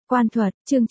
Quan thuật, chương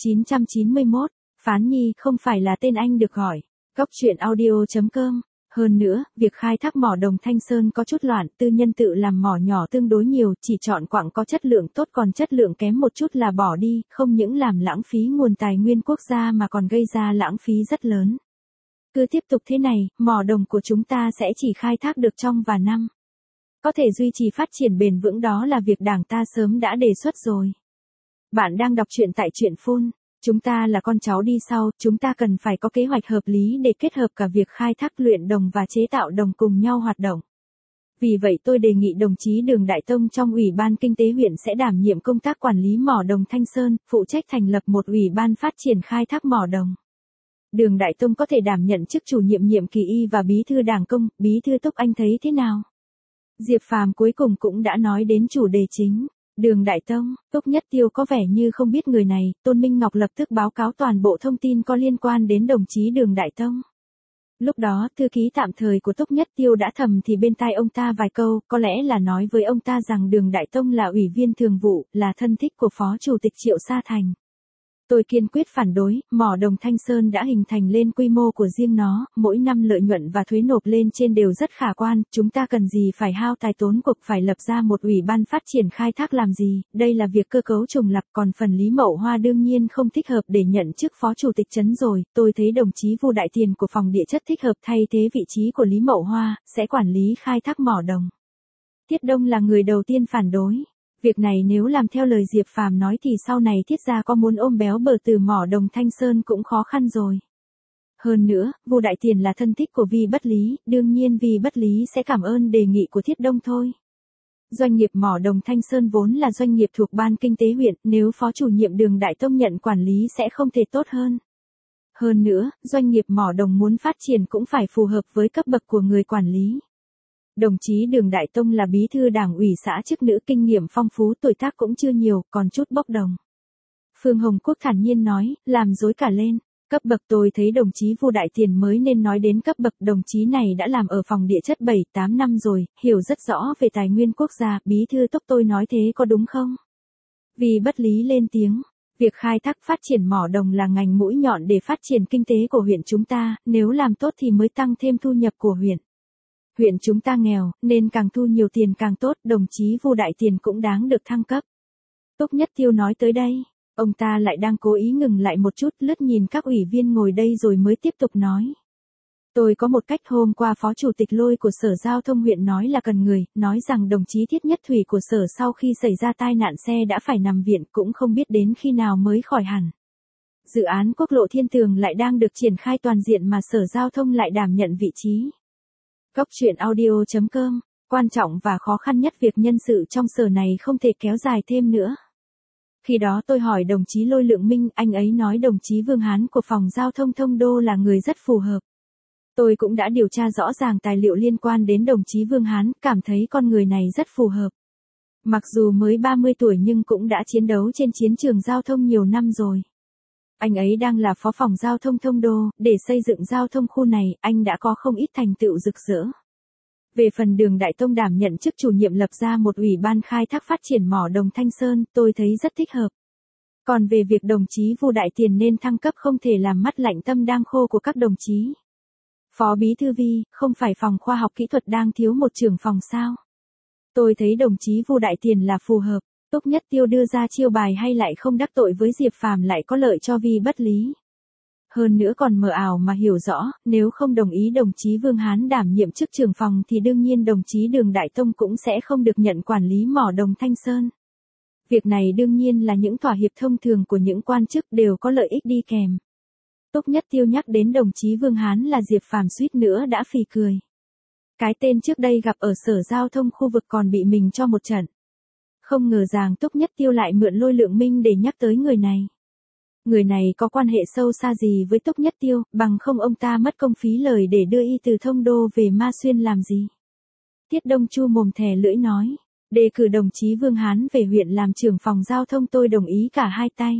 991, Phán Nhi không phải là tên anh được gọi. Góc truyện audio.com. Hơn nữa, việc khai thác mỏ đồng Thanh Sơn có chút loạn, tư nhân tự làm mỏ nhỏ tương đối nhiều, chỉ chọn quặng có chất lượng tốt còn chất lượng kém một chút là bỏ đi, không những làm lãng phí nguồn tài nguyên quốc gia mà còn gây ra lãng phí rất lớn. Cứ tiếp tục thế này, mỏ đồng của chúng ta sẽ chỉ khai thác được trong vài năm. Có thể duy trì phát triển bền vững đó là việc Đảng ta sớm đã đề xuất rồi. Bạn đang đọc truyện tại truyện Phun. Chúng ta là con cháu đi sau, chúng ta cần phải có kế hoạch hợp lý để kết hợp cả việc khai thác luyện đồng và chế tạo đồng cùng nhau hoạt động. Vì vậy tôi đề nghị đồng chí Đường Đại Tông trong Ủy ban Kinh tế huyện sẽ đảm nhiệm công tác quản lý mỏ đồng Thanh Sơn, phụ trách thành lập một ủy ban phát triển khai thác mỏ đồng. Đường Đại Tông có thể đảm nhận chức chủ nhiệm nhiệm kỳ y và bí thư Đảng công, bí thư Túc anh thấy thế nào? Diệp Phàm cuối cùng cũng đã nói đến chủ đề chính. Đường Đại Tông, Túc Nhất Tiêu có vẻ như không biết người này, Tôn Minh Ngọc lập tức báo cáo toàn bộ thông tin có liên quan đến đồng chí Đường Đại Tông. Lúc đó, thư ký tạm thời của Túc Nhất Tiêu đã thầm thì bên tai ông ta vài câu, có lẽ là nói với ông ta rằng Đường Đại Tông là ủy viên thường vụ, là thân thích của Phó Chủ tịch Triệu Sa Thành. Tôi kiên quyết phản đối, mỏ đồng Thanh Sơn đã hình thành lên quy mô của riêng nó, mỗi năm lợi nhuận và thuế nộp lên trên đều rất khả quan, chúng ta cần gì phải hao tài tốn cuộc phải lập ra một ủy ban phát triển khai thác làm gì, đây là việc cơ cấu trùng lặp, còn phần Lý Mậu Hoa đương nhiên không thích hợp để nhận chức Phó Chủ tịch Trấn rồi, tôi thấy đồng chí Vu Đại Tiền của phòng địa chất thích hợp thay thế vị trí của Lý Mậu Hoa, sẽ quản lý khai thác mỏ đồng. Tiết Đông là người đầu tiên phản đối. Việc này nếu làm theo lời Diệp Phàm nói thì sau này Thiết gia có muốn ôm béo bờ từ mỏ đồng Thanh Sơn cũng khó khăn rồi. Hơn nữa, Vu Đại Tiền là thân thích của Vi Bất Lý, đương nhiên Vi Bất Lý sẽ cảm ơn đề nghị của Thiết Đông thôi. Doanh nghiệp mỏ đồng Thanh Sơn vốn là doanh nghiệp thuộc Ban Kinh tế huyện, nếu Phó chủ nhiệm Đường Đại Tông nhận quản lý sẽ không thể tốt hơn. Hơn nữa, doanh nghiệp mỏ đồng muốn phát triển cũng phải phù hợp với cấp bậc của người quản lý. Đồng chí Đường Đại Tông là bí thư Đảng ủy xã chức nữ kinh nghiệm phong phú tuổi tác cũng chưa nhiều, còn chút bốc đồng. Phương Hồng Quốc thản nhiên nói, làm rối cả lên. Cấp bậc tôi thấy đồng chí Vu Đại Tiền mới nên nói đến cấp bậc, đồng chí này đã làm ở phòng địa chất 7-8 năm rồi, hiểu rất rõ về tài nguyên quốc gia, bí thư Túc tôi nói thế có đúng không? Vì Bất Lý lên tiếng, việc khai thác phát triển mỏ đồng là ngành mũi nhọn để phát triển kinh tế của huyện chúng ta, nếu làm tốt thì mới tăng thêm thu nhập của huyện. Huyện chúng ta nghèo, nên càng thu nhiều tiền càng tốt, đồng chí Vu Đại Tiền cũng đáng được thăng cấp. Túc Nhất Tiêu nói tới đây, ông ta lại đang cố ý ngừng lại một chút, lướt nhìn các ủy viên ngồi đây rồi mới tiếp tục nói. Tôi có một cách, hôm qua Phó Chủ tịch Lôi của Sở Giao thông huyện nói là cần người, nói rằng đồng chí Thiết Nhất Thủy của Sở sau khi xảy ra tai nạn xe đã phải nằm viện, cũng không biết đến khi nào mới khỏi hẳn. Dự án quốc lộ Thiên Tường lại đang được triển khai toàn diện mà Sở Giao thông lại đảm nhận vị trí. Góc truyện audio.com, quan trọng và khó khăn nhất việc nhân sự trong sở này không thể kéo dài thêm nữa. Khi đó tôi hỏi đồng chí Lôi Lượng Minh, anh ấy nói đồng chí Vương Hán của phòng giao thông Thông Đô là người rất phù hợp. Tôi cũng đã điều tra rõ ràng tài liệu liên quan đến đồng chí Vương Hán, cảm thấy con người này rất phù hợp. Mặc dù mới 30 tuổi nhưng cũng đã chiến đấu trên chiến trường giao thông nhiều năm rồi. Anh ấy đang là phó phòng giao thông Thông Đô, để xây dựng giao thông khu này, anh đã có không ít thành tựu rực rỡ. Về phần Đường Đại Tông đảm nhận chức chủ nhiệm lập ra một ủy ban khai thác phát triển mỏ đồng Thanh Sơn, tôi thấy rất thích hợp. Còn về việc đồng chí Vu Đại Tiền nên thăng cấp không thể làm mắt lạnh tâm đang khô của các đồng chí. Phó Bí thư Vi, không phải phòng khoa học kỹ thuật đang thiếu một trưởng phòng sao? Tôi thấy đồng chí Vu Đại Tiền là phù hợp. Túc Nhất Tiêu đưa ra chiêu bài hay lại không đắc tội với Diệp Phàm lại có lợi cho Vi Bất Lý. Hơn nữa còn mờ ảo mà hiểu rõ, nếu không đồng ý đồng chí Vương Hán đảm nhiệm chức trưởng phòng thì đương nhiên đồng chí Đường Đại Tông cũng sẽ không được nhận quản lý mỏ đồng Thanh Sơn. Việc này đương nhiên là những thỏa hiệp thông thường của những quan chức đều có lợi ích đi kèm. Túc Nhất Tiêu nhắc đến đồng chí Vương Hán là Diệp Phàm suýt nữa đã phì cười. Cái tên trước đây gặp ở Sở Giao thông khu vực còn bị mình cho một trận. Không ngờ rằng Túc Nhất Tiêu lại mượn Lôi Lượng Minh để nhắc tới người này. Người này có quan hệ sâu xa gì với Túc Nhất Tiêu, bằng không ông ta mất công phí lời để đưa y từ Thông Đô về Ma Xuyên làm gì. Tiết Đông chu mồm thè lưỡi nói, đề cử đồng chí Vương Hán về huyện làm trưởng phòng giao thông tôi đồng ý cả hai tay.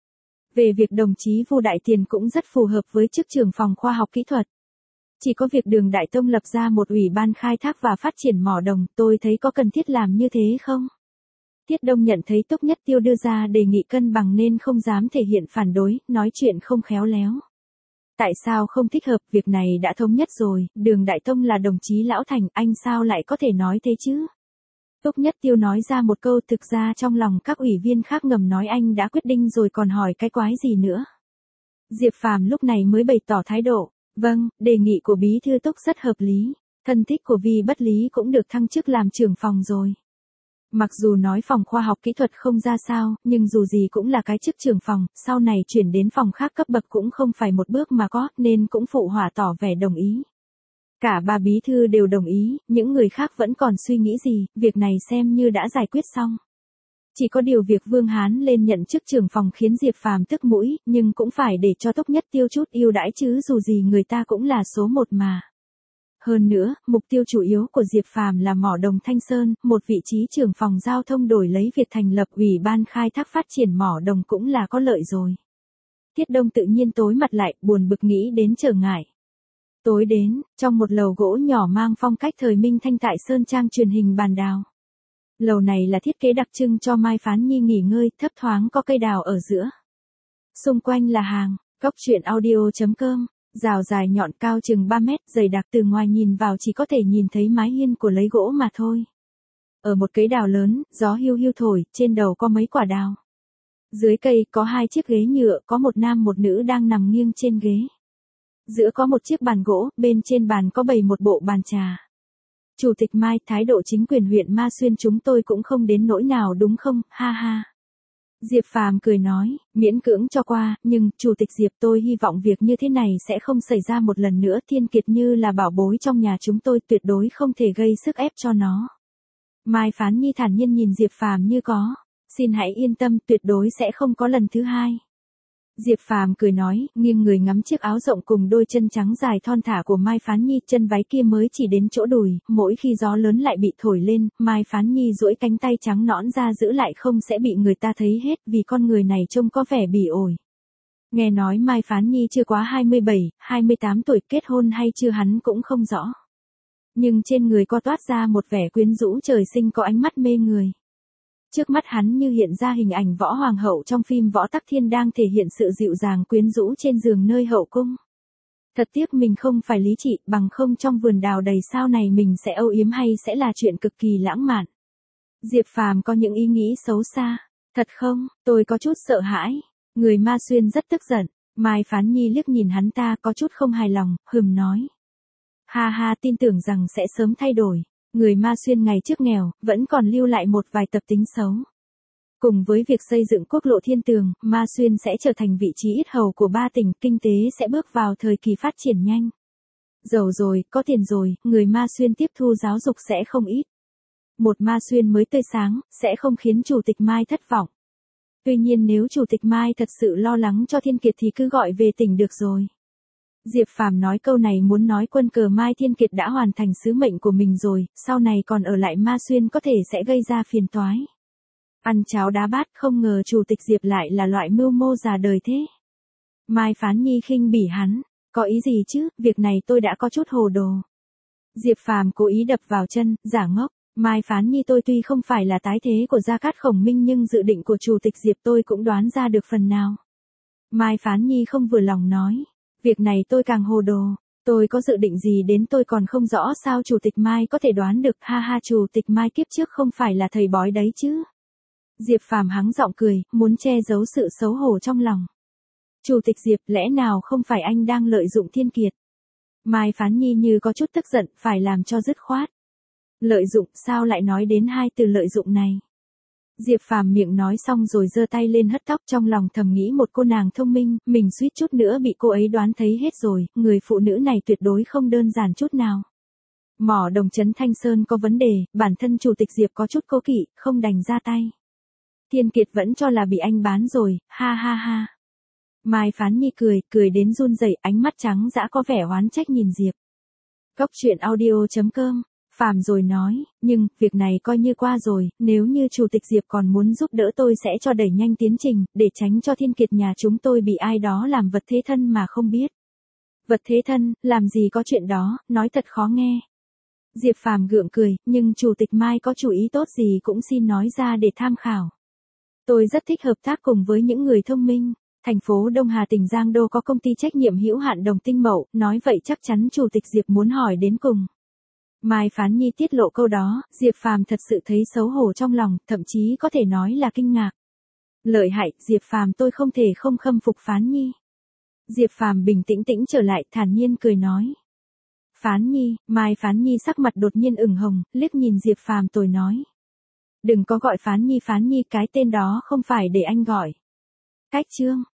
Về việc đồng chí Vu Đại Tiền cũng rất phù hợp với chức trưởng phòng khoa học kỹ thuật. Chỉ có việc Đường Đại Tông lập ra một ủy ban khai thác và phát triển mỏ đồng, tôi thấy có cần thiết làm như thế không? Tiết Đông nhận thấy Túc Nhất Tiêu đưa ra đề nghị cân bằng nên không dám thể hiện phản đối, nói chuyện không khéo léo. Tại sao không thích hợp, việc này đã thống nhất rồi, Đường Đại Tông là đồng chí lão thành, anh sao lại có thể nói thế chứ? Túc Nhất Tiêu nói ra một câu, thực ra trong lòng các ủy viên khác ngầm nói anh đã quyết định rồi còn hỏi cái quái gì nữa. Diệp Phàm lúc này mới bày tỏ thái độ, vâng, đề nghị của bí thư Túc rất hợp lý, thân thích của Vi Bất Lý cũng được thăng chức làm trưởng phòng rồi. Mặc dù nói phòng khoa học kỹ thuật không ra sao, nhưng dù gì cũng là cái chức trưởng phòng, sau này chuyển đến phòng khác cấp bậc cũng không phải một bước mà có, nên cũng phụ họa tỏ vẻ đồng ý. Cả ba bí thư đều đồng ý, những người khác vẫn còn suy nghĩ gì, việc này xem như đã giải quyết xong. Chỉ có điều việc Vương Hán lên nhận chức trưởng phòng khiến Diệp Phàm tức mũi, nhưng cũng phải để cho Túc Nhất Tiêu chút ưu đãi chứ, dù gì người ta cũng là số một mà. Hơn nữa, mục tiêu chủ yếu của Diệp Phàm là mỏ đồng Thanh Sơn, một vị trí trưởng phòng giao thông đổi lấy việc thành lập ủy ban khai thác phát triển mỏ đồng cũng là có lợi rồi. Tiết Đông tự nhiên tối mặt lại, buồn bực nghĩ đến trở ngại. Tối đến, trong một lầu gỗ nhỏ mang phong cách thời Minh Thanh tại Sơn Trang truyền hình bàn đào. Lầu này là thiết kế đặc trưng cho Mai Phán Nhi nghỉ ngơi, thấp thoáng có cây đào ở giữa. Xung quanh là hàng, Cóc Truyện Audio.com. Rào dài nhọn cao chừng 3 mét, dày đặc, từ ngoài nhìn vào chỉ có thể nhìn thấy mái hiên của lấy gỗ mà thôi. Ở một cây đào lớn, gió hiu hiu thổi, trên đầu có mấy quả đào. Dưới cây có 2 chiếc ghế nhựa, có một nam một nữ đang nằm nghiêng trên ghế. Giữa có một chiếc bàn gỗ, bên trên bàn có bày một bộ bàn trà. Chủ tịch Mai, thái độ chính quyền huyện Ma Xuyên chúng tôi cũng không đến nỗi nào đúng không, ha ha. Diệp Phàm cười nói, miễn cưỡng cho qua, nhưng, Chủ tịch Diệp, tôi hy vọng việc như thế này sẽ không xảy ra một lần nữa. Thiên Kiệt như là bảo bối trong nhà chúng tôi, tuyệt đối không thể gây sức ép cho nó. Mai Phán Nhi thản nhiên nhìn Diệp Phàm như có, xin hãy yên tâm, tuyệt đối sẽ không có lần thứ hai. Diệp Phàm cười nói, nghiêng người ngắm chiếc áo rộng cùng đôi chân trắng dài thon thả của Mai Phán Nhi, chân váy kia mới chỉ đến chỗ đùi, mỗi khi gió lớn lại bị thổi lên, Mai Phán Nhi duỗi cánh tay trắng nõn ra giữ lại không sẽ bị người ta thấy hết, vì con người này trông có vẻ bỉ ổi. Nghe nói Mai Phán Nhi chưa quá 27, 28 tuổi, kết hôn hay chưa hắn cũng không rõ. Nhưng trên người có toát ra một vẻ quyến rũ trời sinh, có ánh mắt mê người. Trước mắt hắn như hiện ra hình ảnh võ hoàng hậu trong phim Võ Tắc Thiên đang thể hiện sự dịu dàng quyến rũ trên giường nơi hậu cung. Thật tiếc mình không phải Lý Trị, bằng không trong vườn đào đầy sao này mình sẽ âu yếm hay sẽ là chuyện cực kỳ lãng mạn. Diệp Phàm có những ý nghĩ xấu xa. Thật không, tôi có chút sợ hãi. Người Ma Xuyên rất tức giận. Mai Phán Nhi liếc nhìn hắn ta có chút không hài lòng, hừm nói. Ha ha, tin tưởng rằng sẽ sớm thay đổi. Người Ma Xuyên ngày trước nghèo, vẫn còn lưu lại một vài tập tính xấu. Cùng với việc xây dựng quốc lộ Thiên Tường, Ma Xuyên sẽ trở thành vị trí yết hầu của 3 tỉnh, kinh tế sẽ bước vào thời kỳ phát triển nhanh. Giàu rồi, có tiền rồi, người Ma Xuyên tiếp thu giáo dục sẽ không ít. Một Ma Xuyên mới tươi sáng, sẽ không khiến Chủ tịch Mai thất vọng. Tuy nhiên nếu Chủ tịch Mai thật sự lo lắng cho Thiên Kiệt thì cứ gọi về tỉnh được rồi. Diệp Phàm nói câu này muốn nói quân cờ Mai Thiên Kiệt đã hoàn thành sứ mệnh của mình rồi, sau này còn ở lại Ma Xuyên có thể sẽ gây ra phiền toái. Ăn cháo đá bát, không ngờ Chủ tịch Diệp lại là loại mưu mô già đời thế. Mai Phán Nhi khinh bỉ hắn, có ý gì chứ, việc này tôi đã có chút hồ đồ. Diệp Phàm cố ý đập vào chân, giả ngốc. Mai Phán Nhi, tôi tuy không phải là tái thế của Gia Cát Khổng Minh nhưng dự định của Chủ tịch Diệp tôi cũng đoán ra được phần nào. Mai Phán Nhi không vừa lòng nói. Việc này tôi càng hồ đồ, tôi có dự định gì đến tôi còn không rõ sao Chủ tịch Mai có thể đoán được, ha ha, Chủ tịch Mai kiếp trước không phải là thầy bói đấy chứ. Diệp Phàm hắng giọng cười, muốn che giấu sự xấu hổ trong lòng. Chủ tịch Diệp, lẽ nào không phải anh đang lợi dụng Thiên Kiệt? Mai Phán Nhi như có chút tức giận, phải làm cho dứt khoát. Lợi dụng, sao lại nói đến 2 từ lợi dụng này? Diệp Phàm miệng nói xong rồi giơ tay lên hất tóc, trong lòng thầm nghĩ một cô nàng thông minh, mình suýt chút nữa bị cô ấy đoán thấy hết rồi, người phụ nữ này tuyệt đối không đơn giản chút nào. Mỏ đồng trấn Thanh Sơn có vấn đề, bản thân Chủ tịch Diệp có chút cố kỵ, không đành ra tay. Thiên Kiệt vẫn cho là bị anh bán rồi, ha ha ha. Mai Phán Nhi cười đến run rẩy, ánh mắt trắng dã có vẻ oán trách nhìn Diệp. Cóc Truyện Audio.com. Phàm rồi nói, nhưng, việc này coi như qua rồi, nếu như Chủ tịch Diệp còn muốn giúp đỡ tôi sẽ cho đẩy nhanh tiến trình, để tránh cho Thiên Kiệt nhà chúng tôi bị ai đó làm vật thế thân mà không biết. Vật thế thân, làm gì có chuyện đó, nói thật khó nghe. Diệp Phàm gượng cười, nhưng Chủ tịch Mai có chủ ý tốt gì cũng xin nói ra để tham khảo. Tôi rất thích hợp tác cùng với những người thông minh. Thành phố Đông Hà tỉnh Giang Đô có công ty trách nhiệm hữu hạn Đồng Tinh Mậu, nói vậy chắc chắn Chủ tịch Diệp muốn hỏi đến cùng. Mai Phán Nhi tiết lộ câu đó, Diệp Phàm thật sự thấy xấu hổ trong lòng, thậm chí có thể nói là kinh ngạc. Lợi hại, Diệp Phàm tôi không thể không khâm phục Phán Nhi. Diệp Phàm bình tĩnh trở lại, thản nhiên cười nói. Phán Nhi, Mai Phán Nhi sắc mặt đột nhiên ửng hồng, liếc nhìn Diệp Phàm tôi nói. Đừng có gọi Phán Nhi, cái tên đó không phải để anh gọi. Cách Trương,